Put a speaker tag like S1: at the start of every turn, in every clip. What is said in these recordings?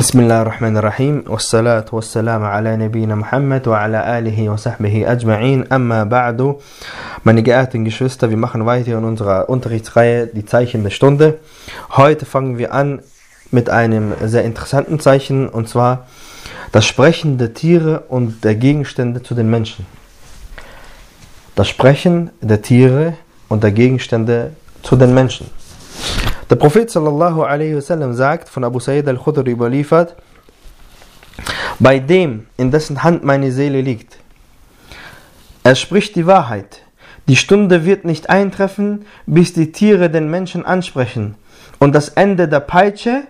S1: Bismillahirrahmanirrahim. Wassalatu wassalamu ala nabina Muhammad wa ala alihi wa sahbihi ajma'in. Amma ba'du. Meine geehrten Geschwister, wir machen weiter in unserer Unterrichtsreihe die Zeichen der Stunde. Heute fangen wir an mit einem sehr interessanten Zeichen, und zwar das Sprechen der Tiere und der Gegenstände zu den Menschen. Das Sprechen der Tiere und der Gegenstände zu den Menschen. Der Prophet sallallahu alaihi wasallam sagt, von Abu Sa'id al-Khudri überliefert: Bei dem, in dessen Hand meine Seele liegt, er spricht die Wahrheit. Die Stunde wird nicht eintreffen, bis die Tiere den Menschen ansprechen und das Ende der Peitsche,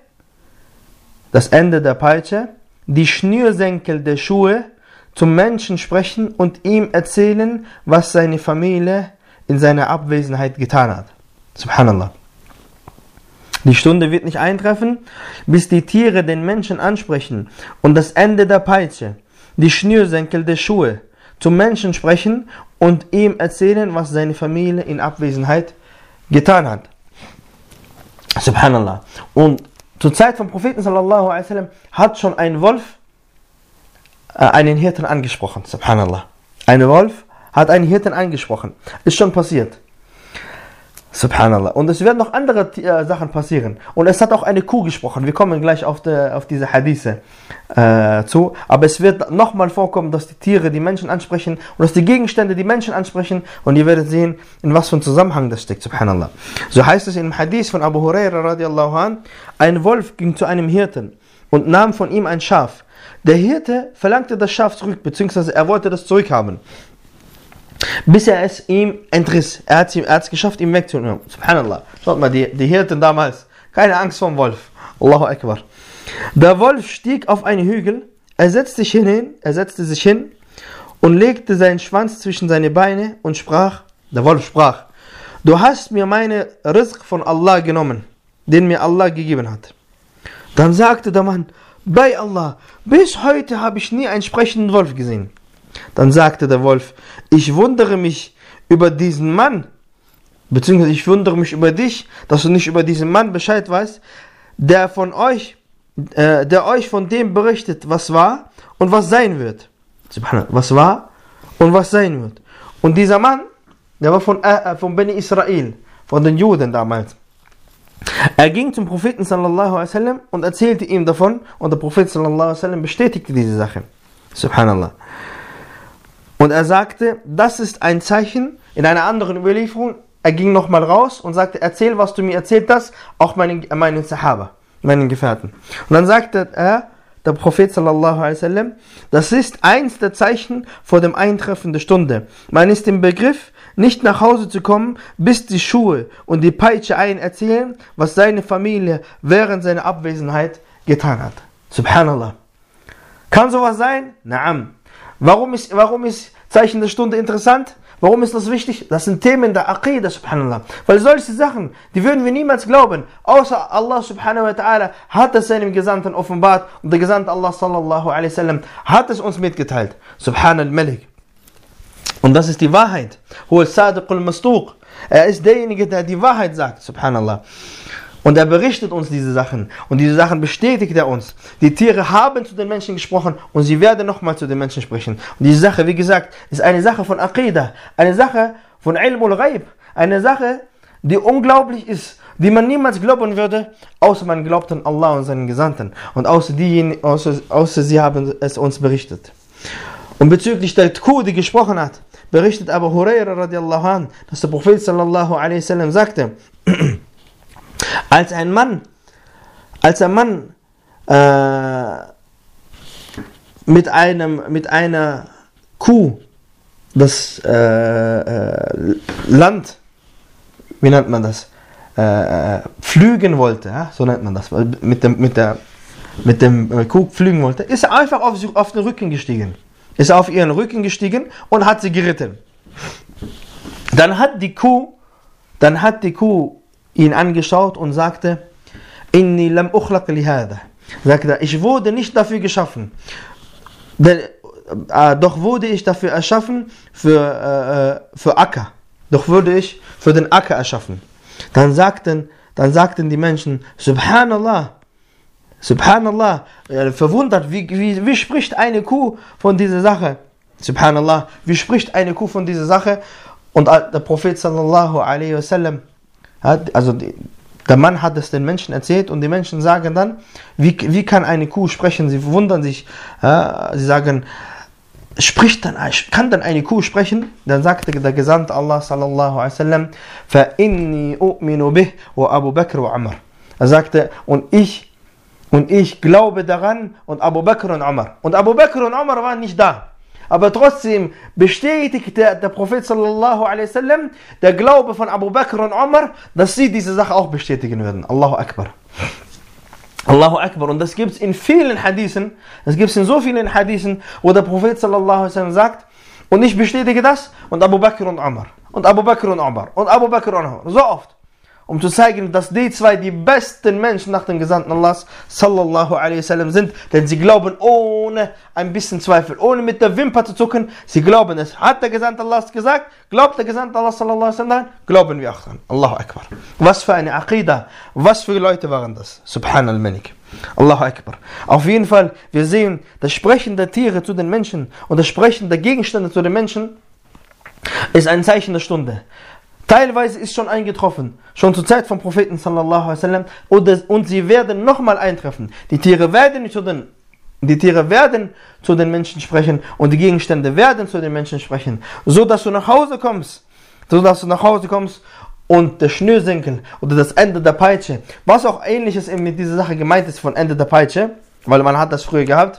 S1: die Schnürsenkel der Schuhe zum Menschen sprechen und ihm erzählen, was seine Familie in seiner Abwesenheit getan hat. Subhanallah. Die Stunde wird nicht eintreffen, bis die Tiere den Menschen ansprechen und das Ende der Peitsche, die Schnürsenkel der Schuhe zum Menschen sprechen und ihm erzählen, was seine Familie in Abwesenheit getan hat. Subhanallah. Und zur Zeit vom Propheten sallallahu alaihi wasallam hat schon ein Wolf einen Hirten angesprochen. Subhanallah. Ein Wolf hat einen Hirten angesprochen. Ist schon passiert. Subhanallah. Und es werden noch andere Sachen passieren. Und es hat auch eine Kuh gesprochen. Wir kommen gleich auf diese Hadithe zu. Aber es wird nochmal vorkommen, dass die Tiere die Menschen ansprechen und dass die Gegenstände die Menschen ansprechen. Und ihr werdet sehen, in was für einem Zusammenhang das steckt. Subhanallah. So heißt es im Hadith von Abu Huraira radiallahu an: Ein Wolf ging zu einem Hirten und nahm von ihm ein Schaf. Der Hirte verlangte das Schaf zurück, beziehungsweise er wollte das zurückhaben, bis er es ihm entriss. Er hat es geschafft, ihm wegzunehmen. Subhanallah. Schaut mal, die Hirten damals, keine Angst vor dem Wolf. Allahu Akbar. Der Wolf stieg auf einen Hügel, er setzte sich hin und legte seinen Schwanz zwischen seine Beine und sprach, der Wolf sprach: Du hast mir meine Rizq von Allah genommen, den mir Allah gegeben hat. Dann sagte der Mann: Bei Allah, bis heute habe ich nie einen sprechenden Wolf gesehen. Dann sagte der Wolf: Ich wundere mich über diesen Mann, beziehungsweise ich wundere mich über dich, dass du nicht über diesen Mann Bescheid weißt, der euch von dem berichtet, was war und was sein wird. Was war und was sein wird. Und dieser Mann, der war von Bani Israel, von den Juden damals. Er ging zum Propheten sallallahu alaihi wasallam und erzählte ihm davon, und der Prophet sallallahu alaihi wasallam bestätigte diese Sache. Subhanallah. Und er sagte, das ist ein Zeichen. In einer anderen Überlieferung, er ging nochmal raus und sagte: Erzähl, was du mir erzählt hast, auch meinen Sahaba, meinen Gefährten. Und dann sagte er, der Prophet sallallahu alaihi wasallam: Das ist eins der Zeichen vor dem Eintreffen der Stunde. Man ist im Begriff, nicht nach Hause zu kommen, bis die Schuhe und die Peitsche einen erzählen, was seine Familie während seiner Abwesenheit getan hat. Subhanallah. Kann sowas sein? Naam. Warum ist Zeichen der Stunde interessant? Warum ist das wichtig? Das sind Themen der Aqidah, subhanallah. Weil solche Sachen, die würden wir niemals glauben, außer Allah subhanahu wa ta'ala hat es seinem Gesandten offenbart, und der Gesandte Allah sallallahu alaihi wasallam hat es uns mitgeteilt. Subhanal Malik. Und das ist die Wahrheit. Huwa al-Sadiq al-Masduq. Er ist derjenige, der die Wahrheit sagt, subhanallah. Und er berichtet uns diese Sachen. Und diese Sachen bestätigt er uns. Die Tiere haben zu den Menschen gesprochen und sie werden nochmal zu den Menschen sprechen. Und diese Sache, wie gesagt, ist eine Sache von Aqidah. Eine Sache von Ilmul Ghaib. Eine Sache, die unglaublich ist. Die man niemals glauben würde, außer man glaubt an Allah und seinen Gesandten. Und außer sie haben es uns berichtet. Und bezüglich der Kuh, die gesprochen hat, berichtet Abu Huraira radiallahu an, dass der Prophet sallallahu alaihi wasallam sagte: Als ein Mann mit einer Kuh das Land, wie nennt man das, pflügen wollte, ja? So nennt man das, mit dem Kuh pflügen wollte, ist er einfach auf den Rücken gestiegen. Ist auf ihren Rücken gestiegen und hat sie geritten. Dann hat die Kuh ihn angeschaut und sagte: Inni lam ukhlaq li hada. Sagte er: Ich wurde nicht dafür geschaffen. Doch wurde ich dafür erschaffen für Acker. Doch wurde ich für den Acker erschaffen. Dann sagten die Menschen: Subhanallah, Subhanallah, verwundert, wie spricht eine Kuh von dieser Sache? Subhanallah, wie spricht eine Kuh von dieser Sache? Und der Prophet sallallahu alaihi wasallam der Mann hat es den Menschen erzählt und die Menschen sagen dann, wie kann eine Kuh sprechen? Sie wundern sich, sie sagen, kann dann eine Kuh sprechen? Dann sagte der Gesandte Allah sallallahu alaihi wasallam, فَإِنِّي أُؤْمِنُ بِهِ وَأَبُو بَكْرُ وَعُمَرُ. Er sagte, und ich glaube daran und Abu Bakr und Umar. Und Abu Bakr und Umar waren nicht da. Aber trotzdem bestätigte der Prophet sallallahu alaihi wasallam der Glaube von Abu Bakr und Umar, dass sie diese Sache auch bestätigen würden. Allahu Akbar. Allahu Akbar. Und das gibt es in vielen Hadithen, das gibt es in so vielen Hadithen, wo der Prophet sallallahu alaihi wasallam sagt, und ich bestätige das und Abu Bakr und Umar. Und Abu Bakr und Umar. Und Abu Bakr und Umar. So oft. Um zu zeigen, dass die zwei die besten Menschen nach dem Gesandten Allahs sallallahu alaihi wasallam sind, denn sie glauben ohne ein bisschen Zweifel, ohne mit der Wimper zu zucken, sie glauben es. Hat der Gesandte Allahs gesagt, glaubt der Gesandte Allah sallallahu alaihi wasallam, glauben wir auch dran. Allahu Akbar. Was für eine Aqidah, was für Leute waren das? Subhanal Malik. Allahu Akbar. Auf jeden Fall, wir sehen, das Sprechen der Tiere zu den Menschen und das Sprechen der Gegenstände zu den Menschen ist ein Zeichen der Stunde. Teilweise ist schon eingetroffen, schon zur Zeit vom Propheten sallallahu alaihi wasallam, und sie werden nochmal eintreffen. Die Tiere werden zu den Menschen sprechen und die Gegenstände werden zu den Menschen sprechen, so dass du nach Hause kommst und der Schnürsenkel oder das Ende der Peitsche, was auch ähnliches mit dieser Sache gemeint ist von Ende der Peitsche, weil man hat das früher gehabt,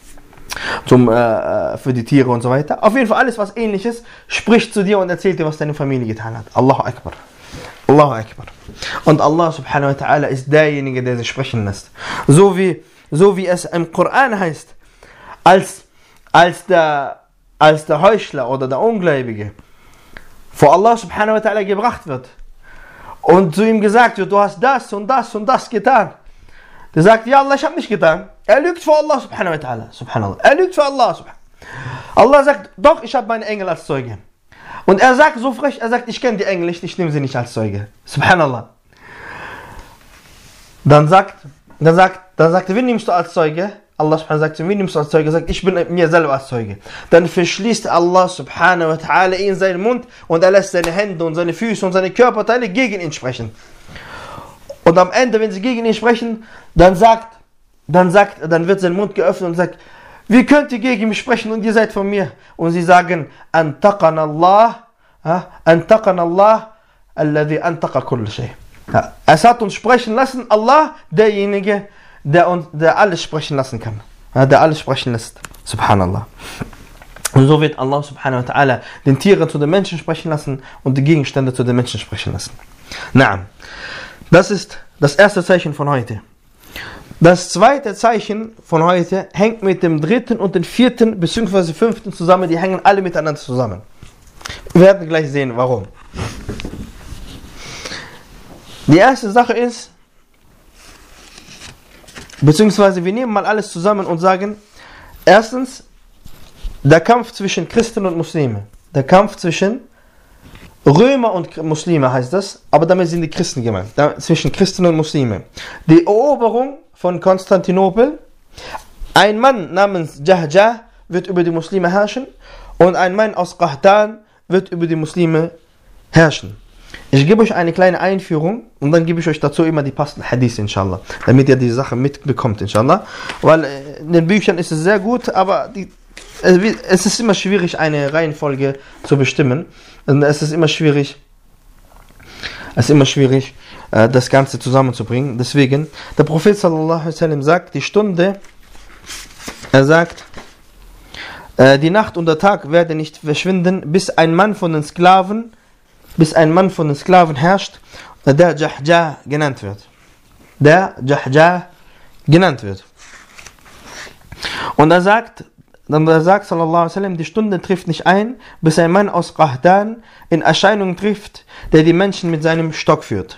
S1: für die Tiere und so weiter. Auf jeden Fall alles, was ähnliches, spricht zu dir und erzählt dir, was deine Familie getan hat. Allahu Akbar. Allahu Akbar. Und Allah subhanahu wa ta'ala ist derjenige, der sich sprechen lässt. So wie es im Koran heißt, als der Heuchler oder der Ungläubige vor Allah subhanahu wa ta'ala gebracht wird und zu ihm gesagt wird, du hast das und das und das getan. Der sagt, ja Allah, ich habe nicht getan. Er lügt vor Allah subhanahu wa ta'ala. Subhanallah. Er lügt vor Allah. Allah sagt, doch, ich habe meine Engel als Zeuge. Und er sagt so frech, er sagt, ich kenne die Engel nicht, ich nehme sie nicht als Zeuge. Subhanallah. Dann sagt er, wen nimmst du als Zeuge? Allah subhanahu sagt, wen nimmst du als Zeuge? Er sagt, ich bin mir selber als Zeuge. Dann verschließt Allah subhanahu wa ta'ala ihn seinen Mund und er lässt seine Hände und seine Füße und seine Körperteile gegen ihn sprechen. Und am Ende, wenn sie gegen ihn sprechen, dann wird sein Mund geöffnet und sagt, wie könnt ihr gegen mich sprechen und ihr seid von mir? Und sie sagen, Antaqana Allah, alladhi antaqa kull shay. Es hat uns sprechen lassen, Allah, derjenige, der alles sprechen lassen kann. Der alles sprechen lässt. Subhanallah. Und so wird Allah subhanahu wa ta'ala den Tieren zu den Menschen sprechen lassen und die Gegenstände zu den Menschen sprechen lassen. Naam. Das ist das erste Zeichen von heute. Das zweite Zeichen von heute hängt mit dem dritten und dem vierten bzw. fünften zusammen. Die hängen alle miteinander zusammen. Wir werden gleich sehen, warum. Die erste Sache ist, beziehungsweise wir nehmen mal alles zusammen und sagen, erstens, der Kampf zwischen Christen und Muslime. Der Kampf zwischen Römer und Muslime heißt das, aber damit sind die Christen gemeint. Zwischen Christen und Muslime. Die Eroberung von Konstantinopel. Ein Mann namens Jahjah wird über die Muslime herrschen und ein Mann aus Qahtan wird über die Muslime herrschen. Ich gebe euch eine kleine Einführung und dann gebe ich euch dazu immer die passenden Hadith, inshallah, damit ihr die Sache mitbekommt, inshallah. Weil in den Büchern ist es sehr gut, aber es ist immer schwierig, eine Reihenfolge zu bestimmen. Es ist immer schwierig, das Ganze zusammenzubringen. Deswegen, der Prophet sallallahu alaihi wasallam sagt, die Nacht und der Tag werden nicht verschwinden, bis ein Mann von den Sklaven herrscht, der Jahjah genannt wird. Und er sagt sallallahu alaihi wasallam, die Stunde trifft nicht ein, bis ein Mann aus Qahtan in Erscheinung trifft, der die Menschen mit seinem Stock führt.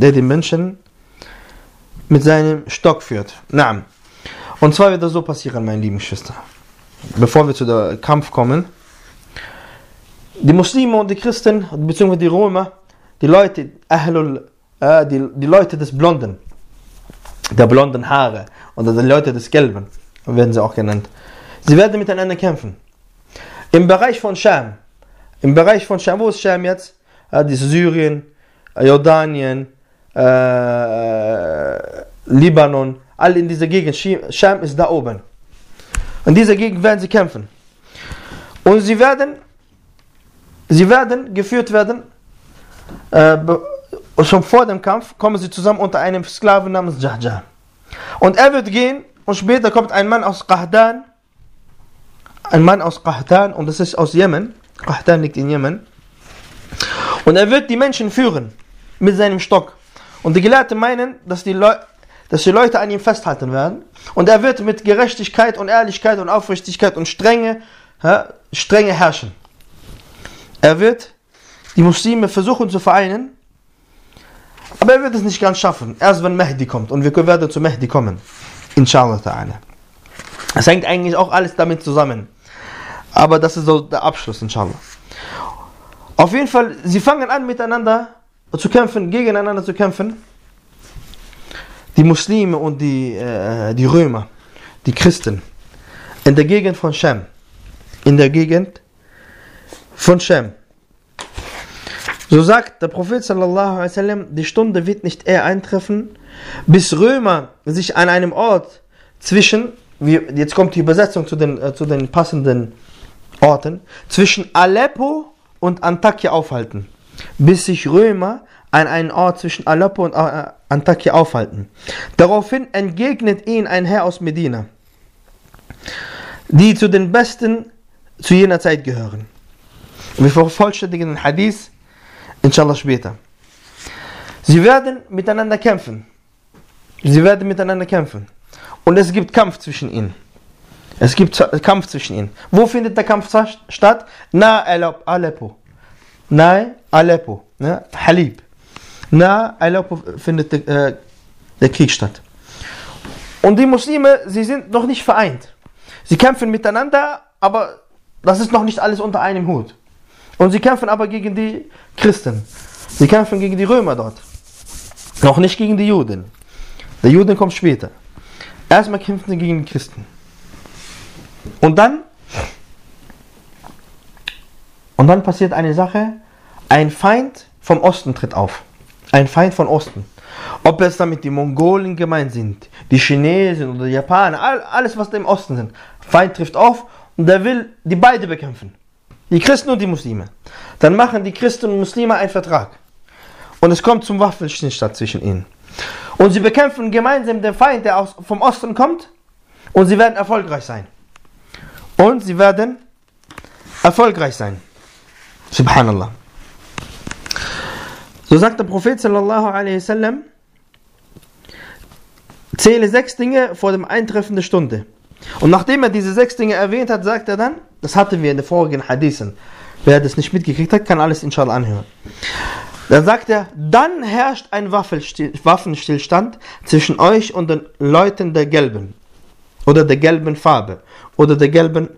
S1: Naam. Und zwar wird das so passieren, meine lieben Geschwister. Bevor wir zu dem Kampf kommen. Die Muslime und die Christen, beziehungsweise die Römer, die Leute des Blonden, der blonden Haare oder die Leute des Gelben, werden sie auch genannt. Sie werden miteinander kämpfen. Im Bereich von Scham, wo ist Scham jetzt? Das ist Syrien, Jordanien, Libanon, all in dieser Gegend. Scham ist da oben. In dieser Gegend werden sie kämpfen. Und sie werden geführt werden, schon vor dem Kampf kommen sie zusammen unter einem Sklaven namens Jahja. Und er wird gehen und später kommt ein Mann aus Qahtan, und das ist aus Jemen. Qahtan liegt in Jemen. Und er wird die Menschen führen mit seinem Stock. Und die Gelehrten meinen, dass die Leute an ihm festhalten werden. Und er wird mit Gerechtigkeit und Ehrlichkeit und Aufrichtigkeit und Strenge herrschen. Er wird die Muslime versuchen zu vereinen, aber er wird es nicht ganz schaffen. Erst wenn Mahdi kommt. Und wir werden zu Mahdi kommen. Inshallah ta'ala. Es hängt eigentlich auch alles damit zusammen. Aber das ist so der Abschluss, inshallah. Auf jeden Fall, sie fangen an miteinander zu kämpfen, gegeneinander zu kämpfen. Die Muslime und die Römer, die Christen. In der Gegend von Scham. So sagt der Prophet sallallahu alaihi wasallam, die Stunde wird nicht eher eintreffen, bis Römer sich an einem Ort zwischen, jetzt kommt die Übersetzung zu den passenden Orten, zwischen Aleppo und Antakya aufhalten. Bis sich Römer an einem Ort zwischen Aleppo und Antakya aufhalten. Daraufhin entgegnet ihnen ein Herr aus Medina, die zu den Besten zu jener Zeit gehören. Wir vervollständigen den Hadith, inshallah später. Sie werden miteinander kämpfen. Und es gibt Kampf zwischen ihnen. Wo findet der Kampf statt? Nahe Aleppo. Halib. Nahe Aleppo findet der Krieg statt. Und die Muslime, sie sind noch nicht vereint. Sie kämpfen miteinander, aber das ist noch nicht alles unter einem Hut. Und sie kämpfen aber gegen die Christen. Sie kämpfen gegen die Römer dort. Noch nicht gegen die Juden. Der Juden kommt später. Erstmal kämpfen sie gegen die Christen. Und dann passiert eine Sache. Ein Feind vom Osten tritt auf. Ein Feind von Osten. Ob es damit die Mongolen gemeint sind, die Chinesen oder die Japaner, alles was da im Osten sind. Feind trifft auf und der will die beide bekämpfen. Die Christen und die Muslime. Dann machen die Christen und Muslime einen Vertrag. Und es kommt zum Waffenstillstand zwischen ihnen. Und sie bekämpfen gemeinsam den Feind, der vom Osten kommt. Und sie werden erfolgreich sein. Subhanallah. So sagt der Prophet sallallahu alaihi wasallam, zähle 6 Dinge vor dem Eintreffen der Stunde. Und nachdem er diese 6 Dinge erwähnt hat, sagt er dann, das hatten wir in den vorigen Hadithen. Wer das nicht mitgekriegt hat, kann alles inshallah anhören. Dann sagt er, dann herrscht ein Waffenstillstand zwischen euch und den Leuten der gelben oder der gelben Farbe oder der gelben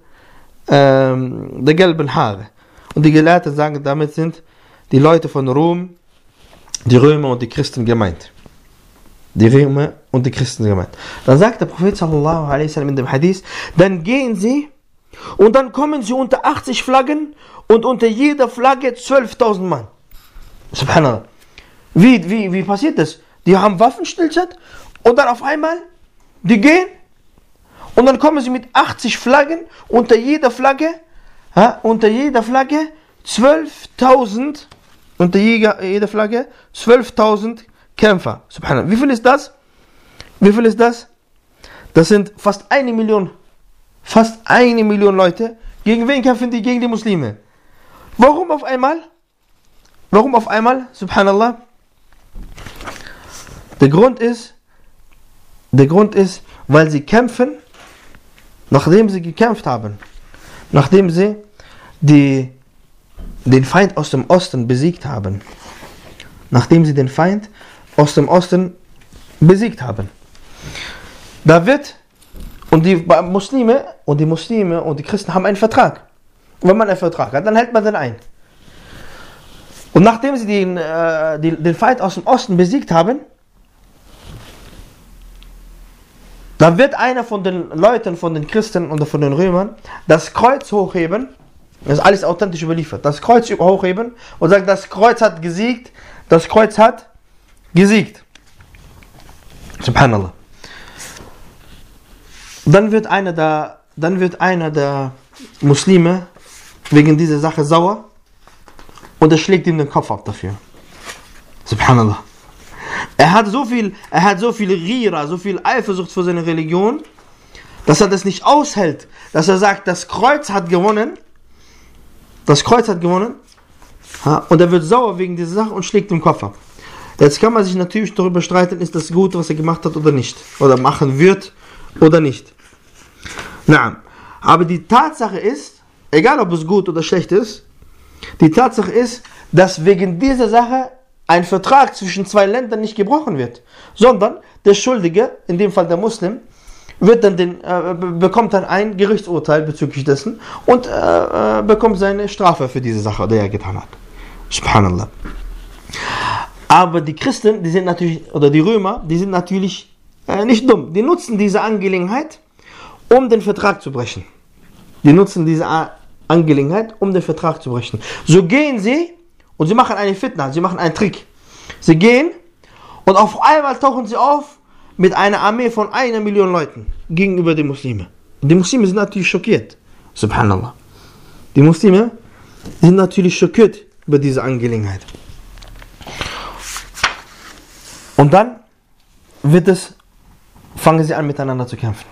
S1: Haare. Und die Gelehrten sagen, damit sind die Leute von Rom, die Römer und die Christen gemeint. Dann sagt der Prophet sallallahu alaihi wasallam in dem Hadith, dann gehen sie und dann kommen sie unter 80 Flaggen und unter jeder Flagge 12.000 Mann. Subhanallah. Wie passiert das? Die haben Waffenstillstand und dann auf einmal, die gehen und dann kommen sie mit 80 Flaggen, unter jeder Flagge 12.000, unter jeder Flagge 12.000 Kämpfer. Subhanallah. Wie viel ist das? Das sind fast 1 Million. Fast 1 Million Leute. Gegen wen kämpfen die? Gegen die Muslime. Warum auf einmal? Subhanallah. Der Grund ist, weil sie kämpfen, nachdem sie gekämpft haben. Nachdem sie den Feind aus dem Osten besiegt haben. Und die Muslime und die Christen haben einen Vertrag. Und wenn man einen Vertrag hat, dann hält man den ein. Und nachdem sie den Feind aus dem Osten besiegt haben, Da wird einer von den Leuten, von den Christen oder von den Römern, das Kreuz hochheben, das ist alles authentisch überliefert, das Kreuz hochheben und sagen, das Kreuz hat gesiegt, das Kreuz hat gesiegt. Subhanallah. Dann wird einer der Muslime wegen dieser Sache sauer und er schlägt ihm den Kopf ab dafür. Subhanallah. Er hat so viel Rira, so viel Eifersucht für seine Religion, dass er das nicht aushält, dass er sagt, das Kreuz hat gewonnen, und er wird sauer wegen dieser Sache und schlägt den Kopf ab. Jetzt kann man sich natürlich darüber streiten, ist das gut, was er gemacht hat oder nicht, oder machen wird oder nicht. Na, aber die Tatsache ist, egal ob es gut oder schlecht ist, die Tatsache ist, dass wegen dieser Sache ein Vertrag zwischen zwei Ländern nicht gebrochen wird, sondern der Schuldige, in dem Fall der Muslim, bekommt dann ein Gerichtsurteil bezüglich dessen und bekommt seine Strafe für diese Sache, die er getan hat. Subhanallah. Aber die Christen, die Römer, die sind natürlich nicht dumm. Die nutzen diese Angelegenheit, um den Vertrag zu brechen. So gehen sie und sie machen eine Fitna, sie machen einen Trick. Sie gehen und auf einmal tauchen sie auf mit einer Armee von 1 Million Leuten gegenüber den Muslimen. Und die Muslime sind natürlich schockiert. Subhanallah. Die Muslime sind natürlich schockiert über diese Angelegenheit. Und dann fangen sie an miteinander zu kämpfen.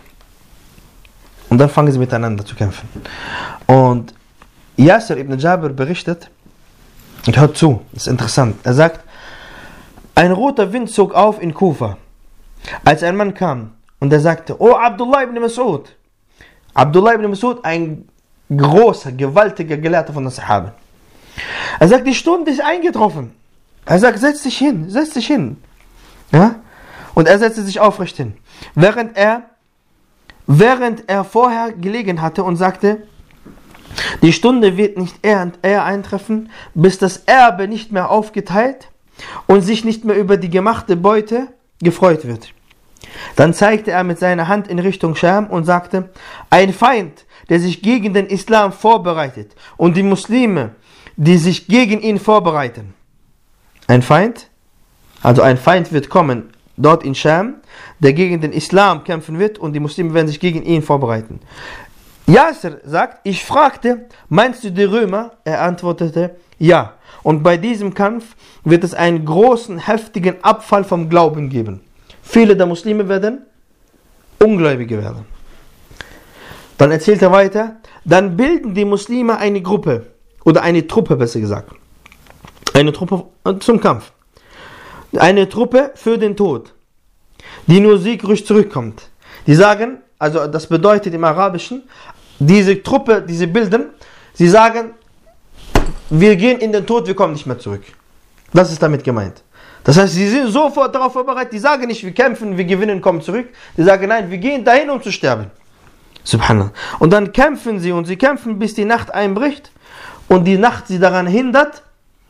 S1: Und Yasir ibn Jabir berichtet, und hört zu, das ist interessant, er sagt, ein roter Wind zog auf in Kufa, als ein Mann kam und er sagte, oh Abdullah ibn Mas'ud. Abdullah ibn Mas'ud, ein großer, gewaltiger Gelehrter von den Sahaben. Er sagt, die Stunde ist eingetroffen. Er sagt, setz dich hin. Ja? Und er setzte sich aufrecht hin. Während er vorher gelegen hatte und sagte, die Stunde wird nicht eher eintreffen, bis das Erbe nicht mehr aufgeteilt und sich nicht mehr über die gemachte Beute gefreut wird. Dann zeigte er mit seiner Hand in Richtung Scham und sagte, ein Feind, der sich gegen den Islam vorbereitet und die Muslime, die sich gegen ihn vorbereiten. Ein Feind wird kommen, dort in Scham, der gegen den Islam kämpfen wird und die Muslime werden sich gegen ihn vorbereiten. Yasir sagt, ich fragte, meinst du die Römer? Er antwortete, ja. Und bei diesem Kampf wird es einen großen, heftigen Abfall vom Glauben geben. Viele der Muslime werden Ungläubige werden. Dann erzählt er weiter, dann bilden die Muslime eine Gruppe, oder eine Truppe besser gesagt. Eine Truppe zum Kampf. Eine Truppe für den Tod, die nur siegreich zurückkommt. Die sagen, also das bedeutet im Arabischen, diese Truppe, die sie bilden, sie sagen, wir gehen in den Tod, wir kommen nicht mehr zurück. Das ist damit gemeint. Das heißt, sie sind sofort darauf vorbereitet, die sagen nicht, wir kämpfen, wir gewinnen, kommen zurück. Die sagen, nein, wir gehen dahin, um zu sterben. Subhanallah. Und dann kämpfen sie und sie kämpfen, bis die Nacht einbricht und die Nacht sie daran hindert,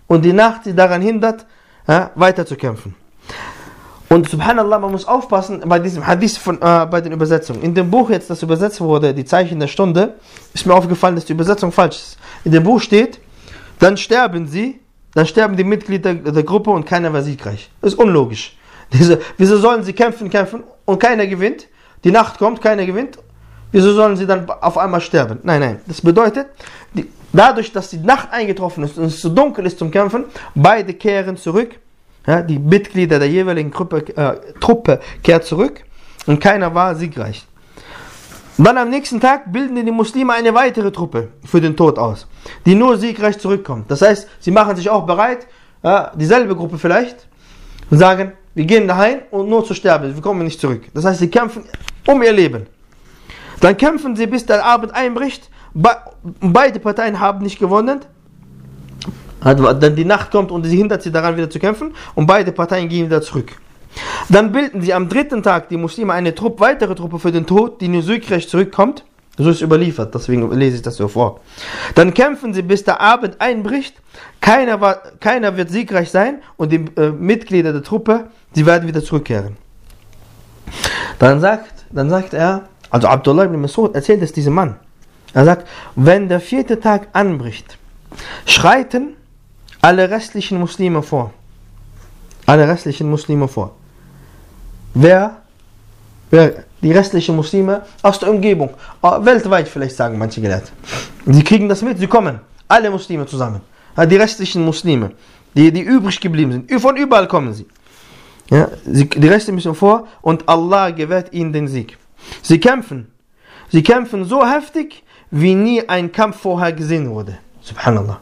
S1: weiter zu kämpfen. Und subhanallah, man muss aufpassen bei diesem Hadith bei den Übersetzungen. In dem Buch jetzt, das übersetzt wurde, die Zeichen der Stunde, ist mir aufgefallen, dass die Übersetzung falsch ist. In dem Buch steht, dann sterben die Mitglieder der Gruppe und keiner war siegreich. Das ist unlogisch. Wieso sollen sie kämpfen und keiner gewinnt? Die Nacht kommt, keiner gewinnt. Wieso sollen sie dann auf einmal sterben? Nein. Das bedeutet, dadurch, dass die Nacht eingetroffen ist und es zu dunkel ist zum Kämpfen, beide kehren zurück. Ja, die Mitglieder der jeweiligen Truppe kehrt zurück und keiner war siegreich. Dann am nächsten Tag bilden die Muslime eine weitere Truppe für den Tod aus, die nur siegreich zurückkommt. Das heißt, sie machen sich auch bereit, dieselbe Gruppe vielleicht, und sagen, wir gehen daheim und nur zu sterben, wir kommen nicht zurück. Das heißt, sie kämpfen um ihr Leben. Dann kämpfen sie, bis der Abend einbricht. Beide Parteien haben nicht gewonnen. Dann die Nacht kommt und sie hindert sie daran, wieder zu kämpfen. Und beide Parteien gehen wieder zurück. Dann bilden sie am 3. Tag die Muslime eine weitere Truppe für den Tod, die nur siegreich zurückkommt. So ist überliefert, deswegen lese ich das so vor. Dann kämpfen sie, bis der Abend einbricht. Keiner wird siegreich sein und die Mitglieder der Truppe, sie werden wieder zurückkehren. Dann sagt dann sagt er, also Abdullah ibn Mas'ud erzählt es diesem Mann. Er sagt, wenn der 4. Tag anbricht, schreiten alle restlichen Muslime vor. Alle restlichen Muslime vor. Wer die restlichen Muslime aus der Umgebung, weltweit vielleicht sagen manche Gelehrte. Sie kriegen das mit, sie kommen, alle Muslime zusammen. Die restlichen Muslime, die übrig geblieben sind, von überall kommen sie. Ja, die Reste müssen vor und Allah gewährt ihnen den Sieg. Sie kämpfen so heftig, wie nie ein Kampf vorher gesehen wurde. Subhanallah.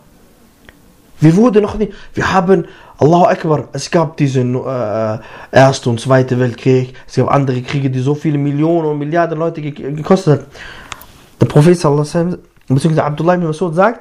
S1: Wir haben, Allahu Akbar, es gab diesen Erste und Zweite Weltkrieg, es gab andere Kriege, die so viele Millionen und Milliarden Leute gekostet haben. Der Prophet sallallahu alaihi wasallam, beziehungsweise Abdullah ibn Mas'ud sagt,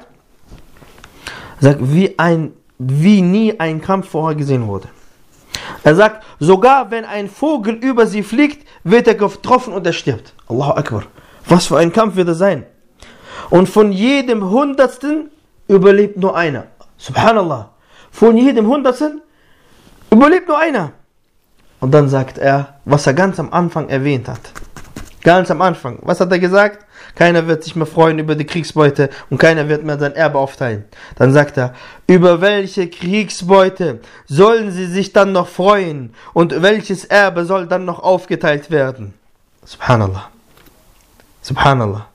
S1: wie nie ein Kampf vorher gesehen wurde. Er sagt, sogar wenn ein Vogel über sie fliegt, wird er getroffen und er stirbt. Allahu Akbar. Was für ein Kampf wird es sein? Und von jedem Hundertsten überlebt nur einer. Subhanallah. Von jedem Hundertsten überlebt nur einer. Und dann sagt er, was er ganz am Anfang erwähnt hat. Ganz am Anfang. Was hat er gesagt? Keiner wird sich mehr freuen über die Kriegsbeute und keiner wird mehr sein Erbe aufteilen. Dann sagt er, über welche Kriegsbeute sollen sie sich dann noch freuen und welches Erbe soll dann noch aufgeteilt werden? Subhanallah. Subhanallah.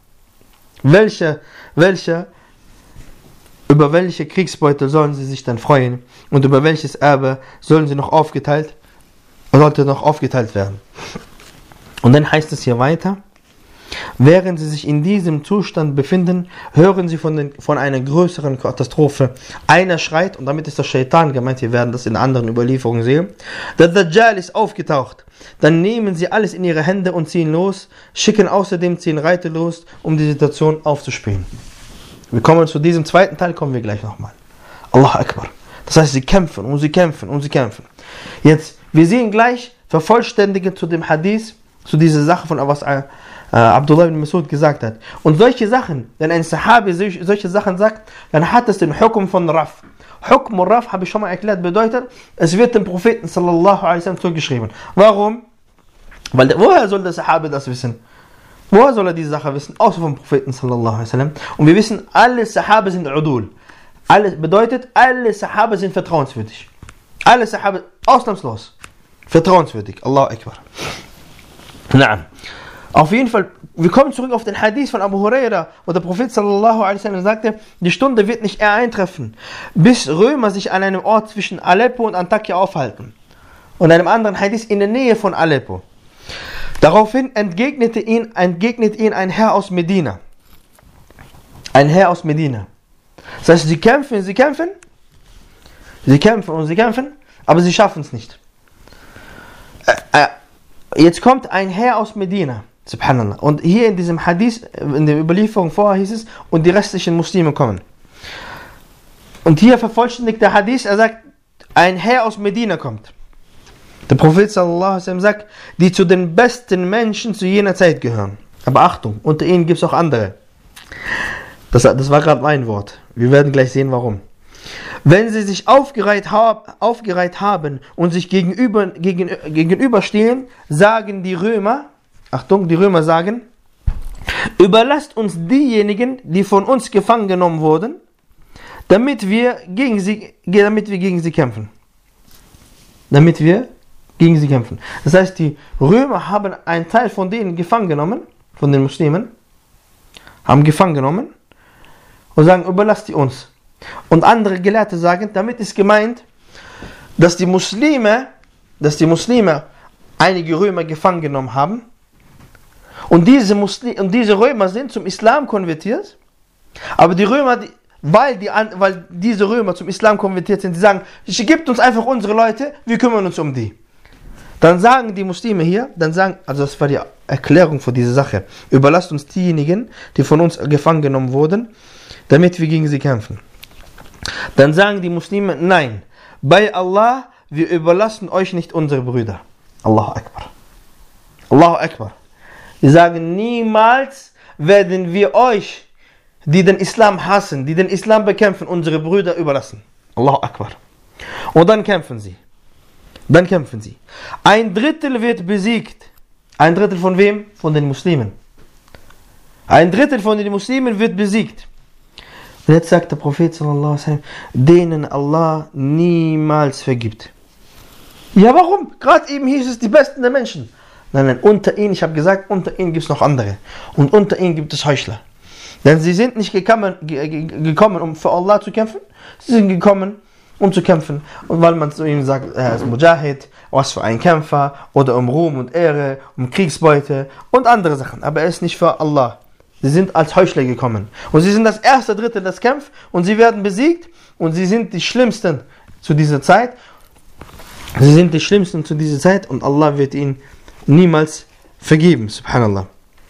S1: Über welche Kriegsbeute sollen sie sich dann freuen und über welches Erbe sollte noch aufgeteilt werden? Und dann heißt es hier weiter, während sie sich in diesem Zustand befinden, hören sie von einer größeren Katastrophe. Einer schreit, und damit ist der Shaitan gemeint, wir werden das in anderen Überlieferungen sehen, der Dajjal ist aufgetaucht. Dann nehmen sie alles in ihre Hände und ziehen los, schicken außerdem 10 Reiter los, um die Situation aufzuspielen. Wir kommen zu diesem zweiten Teil, kommen wir gleich nochmal. Allah Akbar. Das heißt, sie kämpfen und sie kämpfen und sie kämpfen. Jetzt, wir sehen gleich vervollständigen zu dem Hadith, zu dieser Sache von was Abdullah ibn Mas'ud gesagt hat. Und solche Sachen, wenn ein Sahabi solche Sachen sagt, dann hat es den Hukum von Raf. Hukum und Raf, habe ich schon mal erklärt, bedeutet, es wird dem Propheten sallallahu alaihi wasallam zugeschrieben. Warum? Weil woher soll der Sahabi das wissen? Woher soll er diese Sache wissen? Außer vom Propheten sallallahu alaihi wasallam. Und wir wissen, alle Sahabi sind Udul. Bedeutet, alle Sahabi sind vertrauenswürdig. Alle Sahabi, ausnahmslos, vertrauenswürdig. Allahu Akbar. Naam. Auf jeden Fall, wir kommen zurück auf den Hadith von Abu Huraira, wo der Prophet sallallahu alaihi wasallam sagte, die Stunde wird nicht eher eintreffen, bis Römer sich an einem Ort zwischen Aleppo und Antakya aufhalten. Und einem anderen Hadith in der Nähe von Aleppo. Daraufhin entgegnet ihn ein Herr aus Medina. Ein Herr aus Medina. Das heißt, sie kämpfen, aber sie schaffen es nicht. Jetzt kommt ein Herr aus Medina. Subhanallah. Und hier in diesem Hadith, in der Überlieferung vorher hieß es, und die restlichen Muslime kommen. Und hier vervollständigt der Hadith, er sagt, ein Herr aus Medina kommt. Der Prophet sallallahu alaihi wasallam sagt, die zu den besten Menschen zu jener Zeit gehören. Aber Achtung, unter ihnen gibt es auch andere. Das war gerade mein Wort. Wir werden gleich sehen, warum. Wenn sie sich aufgereiht haben und sich gegenüberstehen, sagen die Römer, Achtung, die Römer sagen, überlasst uns diejenigen, die von uns gefangen genommen wurden, damit wir gegen sie kämpfen. Das heißt, die Römer haben einen Teil von denen gefangen genommen, von den Muslimen, haben gefangen genommen und sagen, überlasst die uns. Und andere Gelehrte sagen, damit ist gemeint, dass die Muslime einige Römer gefangen genommen haben und diese Römer sind zum Islam konvertiert, aber die Römer, weil diese Römer zum Islam konvertiert sind, die sagen, gebt uns einfach unsere Leute, wir kümmern uns um die. Dann sagen die Muslime hier, also das war die Erklärung für diese Sache, überlasst uns diejenigen, die von uns gefangen genommen wurden, damit wir gegen sie kämpfen. Dann sagen die Muslime, nein, bei Allah, wir überlassen euch nicht unsere Brüder. Allahu Akbar. Allahu Akbar. Die sagen, niemals werden wir euch, die den Islam hassen, die den Islam bekämpfen, unsere Brüder überlassen. Allahu Akbar. Und dann kämpfen sie. Ein Drittel wird besiegt. Ein Drittel von wem? Von den Muslimen. Ein Drittel von den Muslimen wird besiegt. Und jetzt sagt der Prophet sallallahu alaihi wasallam, denen Allah niemals vergibt. Ja, warum? Gerade eben hieß es die Besten der Menschen. Nein, unter ihnen, ich habe gesagt, unter ihnen gibt es noch andere. Und unter ihnen gibt es Heuchler. Denn sie sind nicht gekommen, um für Allah zu kämpfen. Sie sind gekommen, um zu kämpfen. Und weil man zu ihm sagt, er ist Mujahid, was für ein Kämpfer, oder um Ruhm und Ehre, um Kriegsbeute und andere Sachen. Aber er ist nicht für Allah. Sie sind als Heuchler gekommen. Und sie sind das erste Drittel, das kämpft. Und sie werden besiegt. Und sie sind die Schlimmsten zu dieser Zeit. Sie sind die Schlimmsten zu dieser Zeit. Und Allah wird ihnen niemals vergeben. Subhanallah.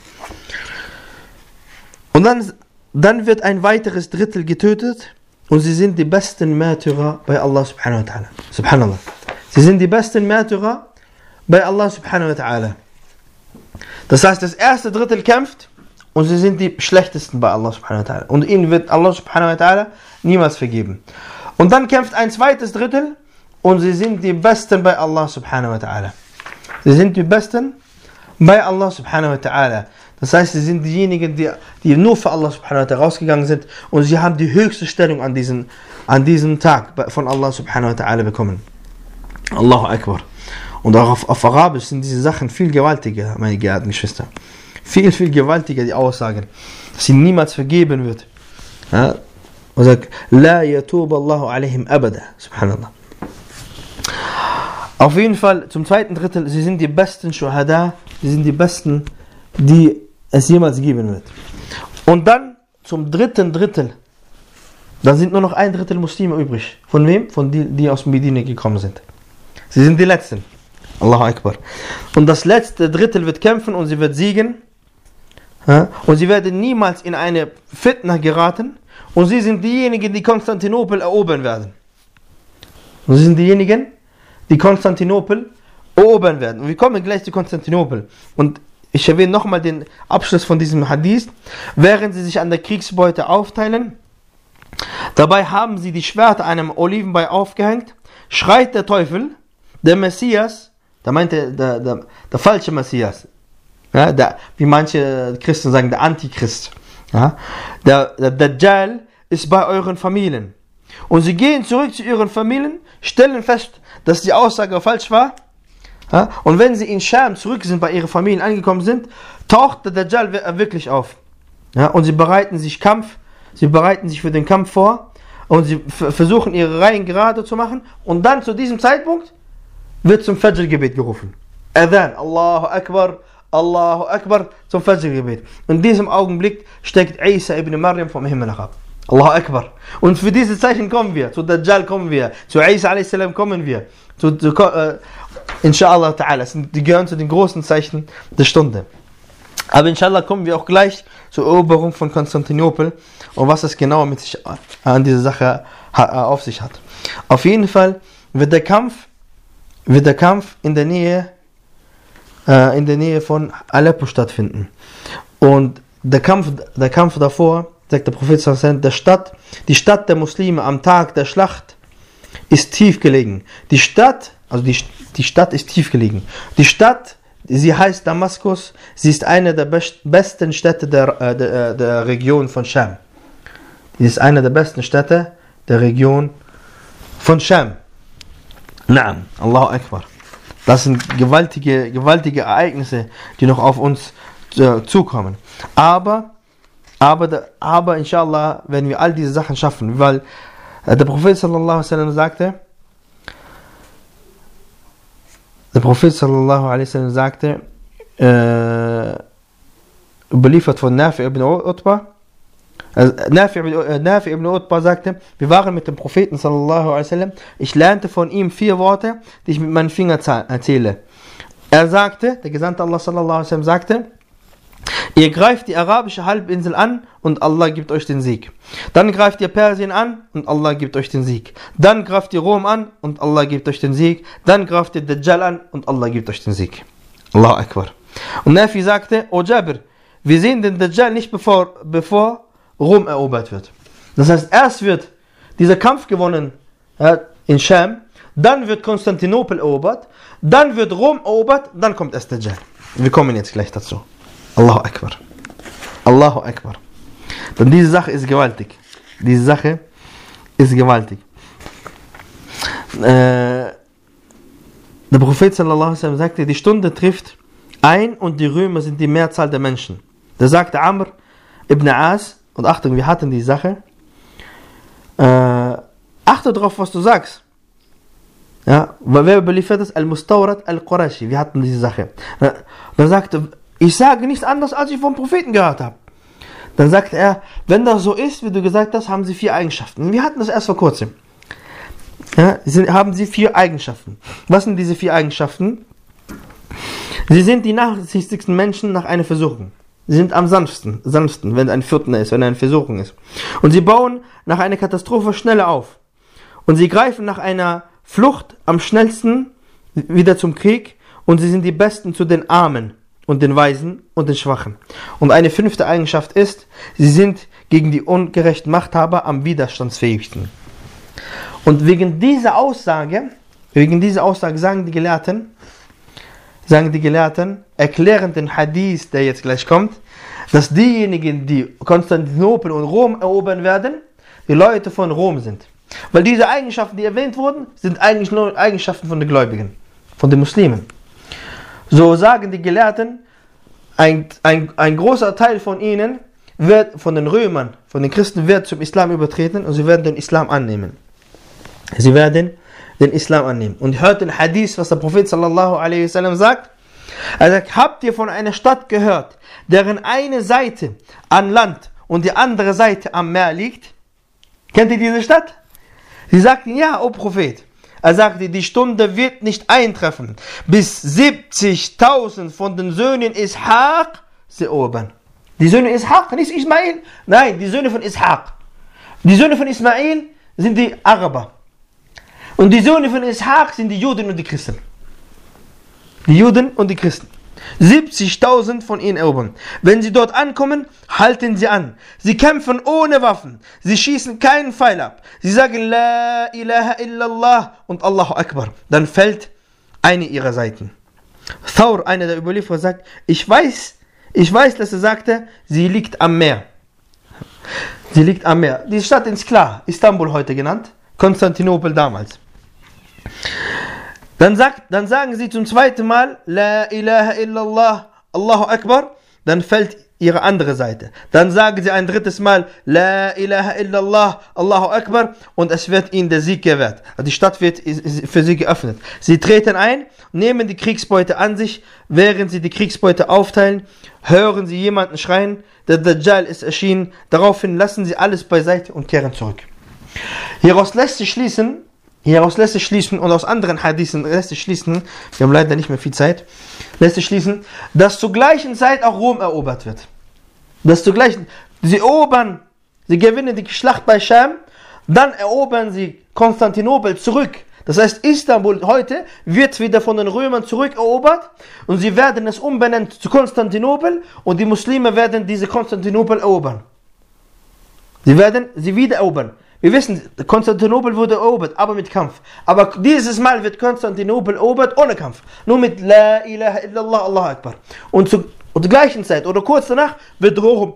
S1: Und dann wird ein weiteres Drittel getötet. Und sie sind die besten Märtyrer bei Allah subhanahu wa ta'ala. Subhanallah. Sie sind die besten Märtyrer bei Allah subhanahu wa ta'ala. Das heißt, das erste Drittel kämpft. Und sie sind die schlechtesten bei Allah subhanahu wa ta'ala. Und ihnen wird Allah subhanahu wa ta'ala niemals vergeben. Und dann kämpft ein zweites Drittel. Und sie sind die Besten bei Allah subhanahu wa ta'ala. Sie sind die Besten bei Allah subhanahu wa ta'ala. Das heißt, sie sind diejenigen, die nur für Allah subhanahu wa ta'ala rausgegangen sind. Und sie haben die höchste Stellung an diesem Tag von Allah subhanahu wa ta'ala bekommen. Allahu Akbar. Und auch auf Arabisch sind diese Sachen viel gewaltiger, meine geehrten Geschwister. Viel, viel gewaltiger die Aussagen, dass ihnen niemals vergeben wird. Ja? Und sagt, La yatub Allahu alaihim abada. Subhanallah. Auf jeden Fall, zum zweiten Drittel, sie sind die besten Shuhada, sie sind die besten, die es jemals geben wird. Und dann, zum dritten Drittel, dann sind nur noch ein Drittel Muslime übrig. Von wem? Von die aus Medina gekommen sind. Sie sind die Letzten. Allahu Akbar. Und das letzte Drittel wird kämpfen und sie wird siegen. Ja? Und sie werden niemals in eine Fitna geraten. Und sie sind diejenigen, die Konstantinopel erobern werden. Und sie sind diejenigen, die Konstantinopel erobern werden. Und wir kommen gleich zu Konstantinopel. Und ich erwähne nochmal den Abschluss von diesem Hadith. Während sie sich an der Kriegsbeute aufteilen, dabei haben sie die Schwerter einem Olivenbaum aufgehängt, schreit der Teufel, der Messias, da meint der falsche Messias, ja, wie manche Christen sagen, der Antichrist, ja, der Dajjal ist bei euren Familien. Und sie gehen zurück zu ihren Familien, stellen fest, dass die Aussage falsch war. Ja, und wenn sie in Scham zurück sind, bei ihren Familien angekommen sind, taucht der Dajjal wirklich auf. Ja, und sie bereiten sich für den Kampf vor und sie versuchen ihre Reihen gerade zu machen. Und dann zu diesem Zeitpunkt wird zum Fajr-Gebet gerufen. Adhan, Allahu Akbar, zum Fajr-Gebet. In diesem Augenblick steckt Isa ibn Maryam vom Himmel herab. Allahu Akbar. Und für diese Zeichen kommen wir, zu Dajjal kommen wir, zu Isa a.s. kommen wir, Inshallah ta'ala, die gehören zu den großen Zeichen der Stunde. Aber inshallah kommen wir auch gleich zur Eroberung von Konstantinopel und was es genau mit sich an dieser Sache auf sich hat. Auf jeden Fall wird der Kampf in der Nähe von Aleppo stattfinden. Und der Kampf davor, sagt der Prophet sallallahu alaihi wasallam, die Stadt der Muslime am Tag der Schlacht ist tief gelegen. Die Stadt ist tief gelegen. Die Stadt, sie heißt Damaskus, sie ist eine der besten Städte der Region von Scham. Sie ist eine der besten Städte der Region von Scham. Naam, Allahu Akbar. Das sind gewaltige Ereignisse, die noch auf uns zukommen. Aber inshallah werden wir all diese Sachen schaffen, weil der Prophet sallallahu alaihi wasallam sagte, überliefert von Nafi ibn Utbah, Nafi ibn Utbah sagte, wir waren mit dem Propheten sallallahu alaihi wasallam, ich lernte von ihm 4 Worte, die ich mit meinen Fingern erzähle. Er sagte, der Gesandte Allah sallallahu alaihi wasallam sagte, ihr greift die arabische Halbinsel an und Allah gibt euch den Sieg. Dann greift ihr Persien an und Allah gibt euch den Sieg. Dann greift ihr Rom an und Allah gibt euch den Sieg. Dann greift ihr Dajjal an und Allah gibt euch den Sieg. Allahu Akbar. Und Nafi sagte, O Jabir, wir sehen den Dajjal nicht bevor Rom erobert wird. Das heißt, erst wird dieser Kampf gewonnen in Scham, dann wird Konstantinopel erobert, dann wird Rom erobert, dann kommt erst Dajjal. Wir kommen jetzt gleich dazu. Allahu Akbar. Allahu Akbar. Denn diese Sache ist gewaltig. Diese Sache ist gewaltig. Der Prophet sallallahu alaihi wasallam sagte, die Stunde trifft ein und die Römer sind die Mehrzahl der Menschen. Da sagte Amr ibn As, und Achtung, wir hatten die Sache, achte darauf, was du sagst. Ja, wer überliefert das? Al-Mustawrad al-Qurashi. Wir hatten diese Sache. Dann sagte, ich sage nichts anderes, als ich vom Propheten gehört habe. Dann sagte er, wenn das so ist, wie du gesagt hast, haben sie 4 Eigenschaften. Wir hatten das erst vor kurzem. Ja, haben sie 4 Eigenschaften. Was sind diese 4 Eigenschaften? Sie sind die nachsichtigsten Menschen nach einer Versuchung. Sie sind am sanftesten, wenn ein Viertner ist, wenn eine Versuchung ist. Und sie bauen nach einer Katastrophe schneller auf. Und sie greifen nach einer Flucht am schnellsten wieder zum Krieg. Und sie sind die Besten zu den Armen und den Weisen und den Schwachen. Und eine 5. Eigenschaft ist, sie sind gegen die ungerechten Machthaber am widerstandsfähigsten. Und wegen dieser Aussage sagen die Gelehrten, erklären den Hadith, der jetzt gleich kommt, dass diejenigen, die Konstantinopel und Rom erobern werden, die Leute von Rom sind. Weil diese Eigenschaften, die erwähnt wurden, sind eigentlich nur Eigenschaften von den Gläubigen, von den Muslimen. So sagen die Gelehrten, ein großer Teil von ihnen wird, von den Römern, von den Christen, wird zum Islam übertreten und sie werden den Islam annehmen. Sie werden den Islam annehmen. Und hört den Hadith, was der Prophet sallallahu alaihi wasallam sagt. Er sagt, habt ihr von einer Stadt gehört, deren eine Seite an Land und die andere Seite am Meer liegt? Kennt ihr diese Stadt? Sie sagten, ja, o Prophet. Er sagte, die Stunde wird nicht eintreffen, bis 70.000 von den Söhnen Ishaq sie erobern. Die Söhne Ishaq, nicht Ismail? Nein, die Söhne von Ishaq. Die Söhne von Ismail sind die Araber. Und die Söhne von Ishaq sind die Juden und die Christen. Die Juden und die Christen. 70.000 von ihnen erobern. Wenn sie dort ankommen, halten sie an. Sie kämpfen ohne Waffen. Sie schießen keinen Pfeil ab. Sie sagen La ilaha illallah und Allahu Akbar. Dann fällt eine ihrer Seiten. Thawr, einer der Überlieferer, sagt, ich weiß, dass er sagte, sie liegt am Meer. Sie liegt am Meer. Die Stadt ist klar, Istanbul heute genannt, Konstantinopel damals. Dann sagen sie zum zweiten Mal, La ilaha illallah, Allahu Akbar, dann fällt ihre andere Seite. Dann sagen sie ein drittes Mal, La ilaha illallah, Allahu Akbar, und es wird ihnen der Sieg gewährt. Die Stadt wird für sie geöffnet. Sie treten ein, nehmen die Kriegsbeute an sich, während sie die Kriegsbeute aufteilen, hören sie jemanden schreien, der Dajjal ist erschienen, daraufhin lassen sie alles beiseite und kehren zurück. Hieraus lässt sich schließen, und aus anderen Hadithen lässt sich schließen, wir haben leider nicht mehr viel Zeit, lässt sich schließen, dass zur gleichen Zeit auch Rom erobert wird. Sie gewinnen die Schlacht bei Scham, dann erobern sie Konstantinopel zurück. Das heißt, Istanbul heute wird wieder von den Römern zurückerobert und sie werden es umbenennen zu Konstantinopel und die Muslime werden diese Konstantinopel erobern. Sie werden sie wieder erobern. Wir wissen, Konstantinopel wurde erobert, aber mit Kampf. Aber dieses Mal wird Konstantinopel erobert ohne Kampf. Nur mit La ilaha illallah, Allahu Akbar. Und zur gleichen Zeit oder kurz danach wird Rom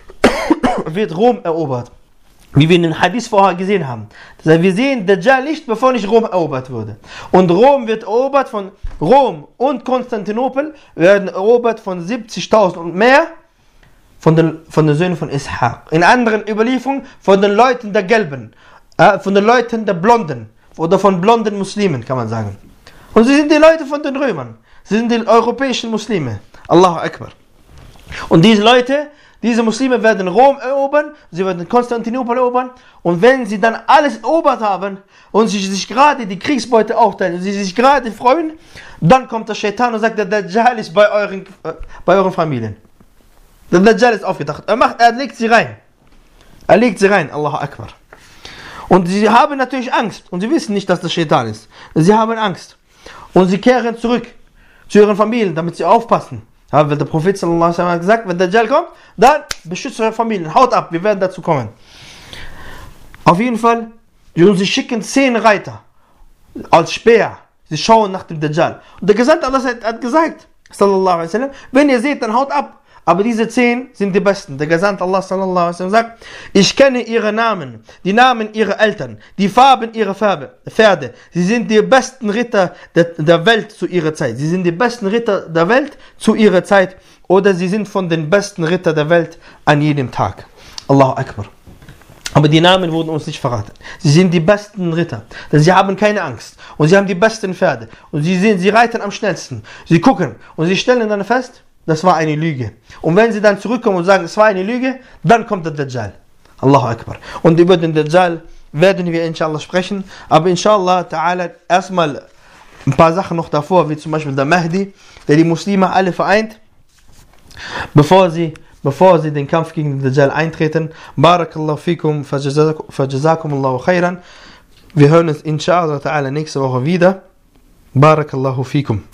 S1: erobert. Wie wir in den Hadith vorher gesehen haben. Das heißt, wir sehen Dajjal nicht, bevor nicht Rom erobert wurde. Und Rom wird erobert von Rom und Konstantinopel werden erobert von 70.000 und mehr von den Söhnen von Ishaq. In anderen Überlieferungen von den Leuten der Gelben, von den Leuten der Blonden oder von blonden Muslimen, kann man sagen. Und sie sind die Leute von den Römern. Sie sind die europäischen Muslime. Allahu Akbar. Und diese Muslime werden Rom erobern, sie werden Konstantinopel erobern und wenn sie dann alles erobert haben und sie sich gerade die Kriegsbeute aufteilen und sie sich gerade freuen, dann kommt der Shaitan und sagt, der Dajjal ist bei euren Familien. Der Dajjal ist aufgedacht. Er legt sie rein. Allahu Akbar. Und sie haben natürlich Angst und sie wissen nicht, dass das Shaitan ist. Sie haben Angst und sie kehren zurück zu ihren Familien, damit sie aufpassen. Aber der Prophet sallallahu alaihi wasallam hat gesagt, wenn der Dajjal kommt, dann beschützt eure Familien, haut ab, wir werden dazu kommen. Auf jeden Fall, sie schicken 10 Reiter als Speer, sie schauen nach dem Dajjal. Und der Gesandte Allah hat gesagt, sallallahu alaihi wasallam, wenn ihr seht, dann haut ab. Aber diese 10 sind die besten. Der Gesandte Allah sallallahu alaihi wasallam sagt, ich kenne ihre Namen, die Namen ihrer Eltern, die Farben ihrer Pferde. Sie sind die besten Ritter der Welt zu ihrer Zeit. Sie sind die besten Ritter der Welt zu ihrer Zeit. Oder sie sind von den besten Rittern der Welt an jedem Tag. Allahu Akbar. Aber die Namen wurden uns nicht verraten. Sie sind die besten Ritter, denn sie haben keine Angst. Und sie haben die besten Pferde. Und sie reiten am schnellsten. Sie gucken und sie stellen dann fest, das war eine Lüge. Und wenn sie dann zurückkommen und sagen, es war eine Lüge, dann kommt der Dajjal. Allahu Akbar. Und über den Dajjal werden wir inshallah sprechen. Aber inshallah ta'ala erstmal ein paar Sachen noch davor, wie zum Beispiel der Mahdi, der die Muslime alle vereint, bevor sie den Kampf gegen den Dajjal eintreten. Barakallahu fikum, fajazakumullahu khairan. Wir hören uns inshallah ta'ala nächste Woche wieder. Barakallahu fikum.